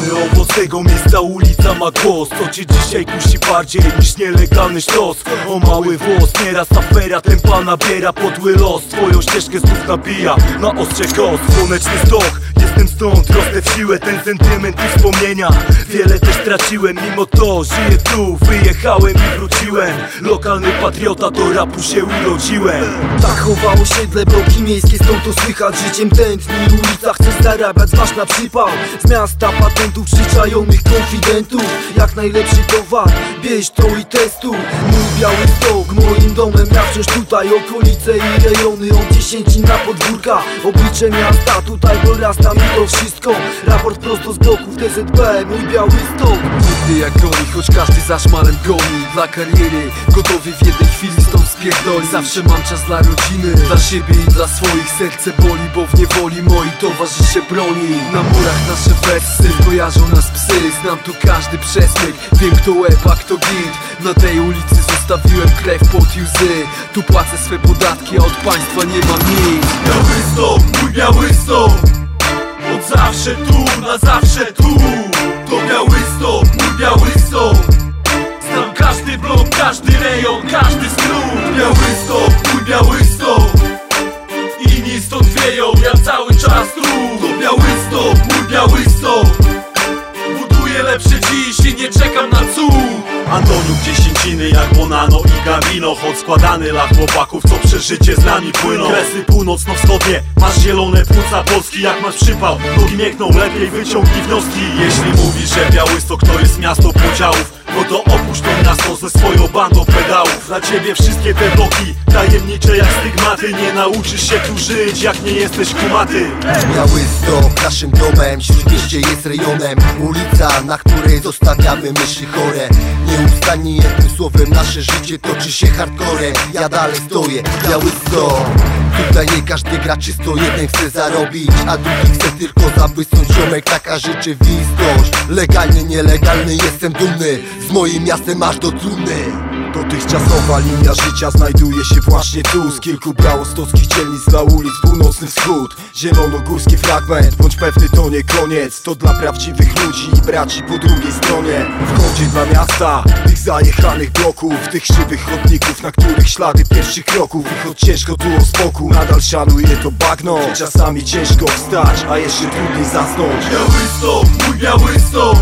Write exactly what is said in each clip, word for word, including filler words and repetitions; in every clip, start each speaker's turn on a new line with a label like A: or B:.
A: Jedyny owoc tego miejsca, ulica ma głos. Co cię dzisiaj kusi bardziej niż nielegalny sztos? O mały włos, nieraz afera tempa nabiera podły los. Twoją ścieżkę znów nabija na ostrze kos. Słoneczny stok, jestem stąd, rosnę w siłę. Ten sentyment i wspomnienia wiele też straciłem. Mimo to żyję tu, wyjechałem i wróciłem. Lokalny patriota, do rapu się urodziłem.
B: Tak chowało siedle, bloki miejskie, stąd to słychać. Życiem tętni, ulica chcesz zarabiać, zważ na przypał. Z miasta patentów, przyczajonych konfidentów. Jak najlepszy towar, bierz to i testuj. Mój biały stok, moim domem, ja wciąż tutaj. Okolice i rejony, od dziesięci na podwórka. Oblicze miasta, tutaj dorasta mi to wszystko. Raport prosto z bloków D Z B, mój biały stok.
C: Nigdy jak goni, choć każdy za szmalem goni. Dla kariery, gotowy w jednej chwili stąd spierdoli. Zawsze mam czas dla rodziny, dla siebie i dla swoich. Serce boli, bo w niewoli moi towarzysze broni. Na murach nasze wersy, kojarzą nas psy. Znam tu każdy przesmyk, wiem kto łeb, a kto git. Na tej ulicy zostawiłem krew, pot i łzy. Tu płacę swe podatki, a od państwa nie mam nic.
A: Biały stok, mój biały stok. Od zawsze tu, na zawsze tu. To biały stok, mój biały stok. Znam każdy blok, każdy rejon, każdy skrót. Biały stok, mój biały stok. Inni stąd wieją, ja cały czas tu. To biały stok, mój biały stok. Buduję lepsze dziś i nie czekam na cud. Antoniuk dziesięciny jak Bonano i Gambino. Choć składany dla chłopaków, co przeżycie z nami płyną. Kresy północno-wschodnie, masz zielone płuca Polski. Jak masz przypał, nogi miękną, lepiej wyciągnij wnioski. Jeśli mówisz, że Białystok to jest miasto podziałów, no to opuść to miasto ze swoją bandą pedałów. Dla ciebie wszystkie te bloki tajemnicze jak stygmaty. Nie nauczysz się tu żyć, jak nie jesteś kumaty.
D: Białystok naszym domem, Śródmieście jest rejonem. Ulica, na której zostawiamy myśli chore. Nieustannie jednym słowem nasze życie toczy się hardcorem. Ja dalej stoję, Białystok. Tutaj nie każdy gra czysto, jeden chce zarobić, a drugi chce tylko zabłysnąć. Ziomek, taka rzeczywistość. Legalnie, nielegalny, jestem dumny. Z moim miastem aż do trumny.
E: Dotychczasowa linia życia znajduje się właśnie tu. Z kilku białostockich dzielnic dla ulic północny wschód. Zielonogórski fragment, bądź pewny to nie koniec. To dla prawdziwych ludzi i braci po drugiej stronie. Wchodzi dla miasta, tych zajechanych bloków, tych krzywych chodników, na których ślady pierwszych kroków. I choć ciężko tu o spokój, nadal szanuję to bagno. Czasami ciężko wstać, a jeszcze trudniej zasnąć.
A: Białystok, mój Białystok.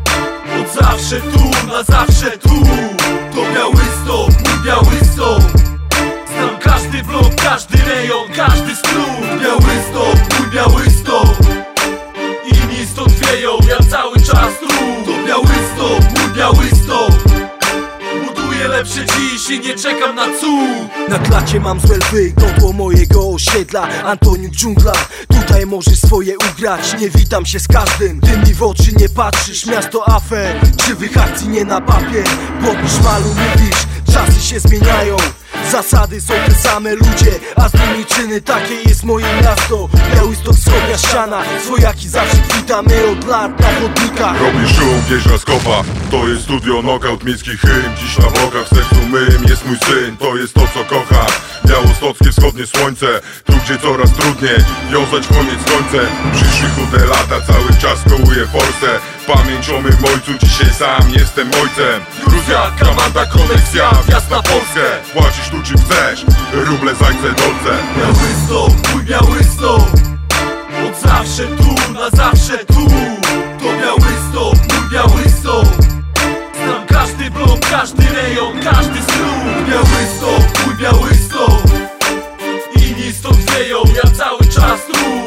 A: Od zawsze tu, na zawsze tu. To Białystok, mój Białystok. Znam każdy blok, każdy rejon, każdy skrót. Białystok, mój Białystok. Inni stąd wieją, ja cały czas tu. To Białystok, mój Białystok. Buduję lepsze dziś i nie czekam na cud.
B: Na klacie mam złe lwy, godło mojego osiedla. Antoniuk dżungla, tutaj możesz swoje ugrać. Nie witam się z każdym, ty mi w oczy nie patrzysz. Miasto afer, krzywych akcji nie na papier. Bo mi szmalu mówisz, czasy się zmieniają. Zasady są te same, ludzie, a z nimi czyny. Takie jest moje miasto, Białystok, wschodnia ściana. Swojaki zawsze kwitamy od lat na chodnikach.
F: Robisz szum gdzieś na skopach, to jest studio Knockout, miejski hymn. Dziś na blokach, w sercu mym jest mój syn. To jest to co kocha, białostockie wschodnie słońce. Tu gdzie coraz trudniej wiązać koniec z końcem. Przyszły chude lata, cały czas kołuje forsę. Pamięć o mym ojcu, dzisiaj sam jestem ojcem. Gruzja, Kamanda, koneksja, wjazd na Polskę. Płacisz tu czym chcesz, ruble, zajce, dolce.
A: Białystok, mój Białystok. Od zawsze tu, na zawsze tu. To Białystok, mój Białystok. Znam każdy blok, każdy rejon, każdy skrót. Białystok, mój Białystok. Inni stąd wieją, ja cały czas tu.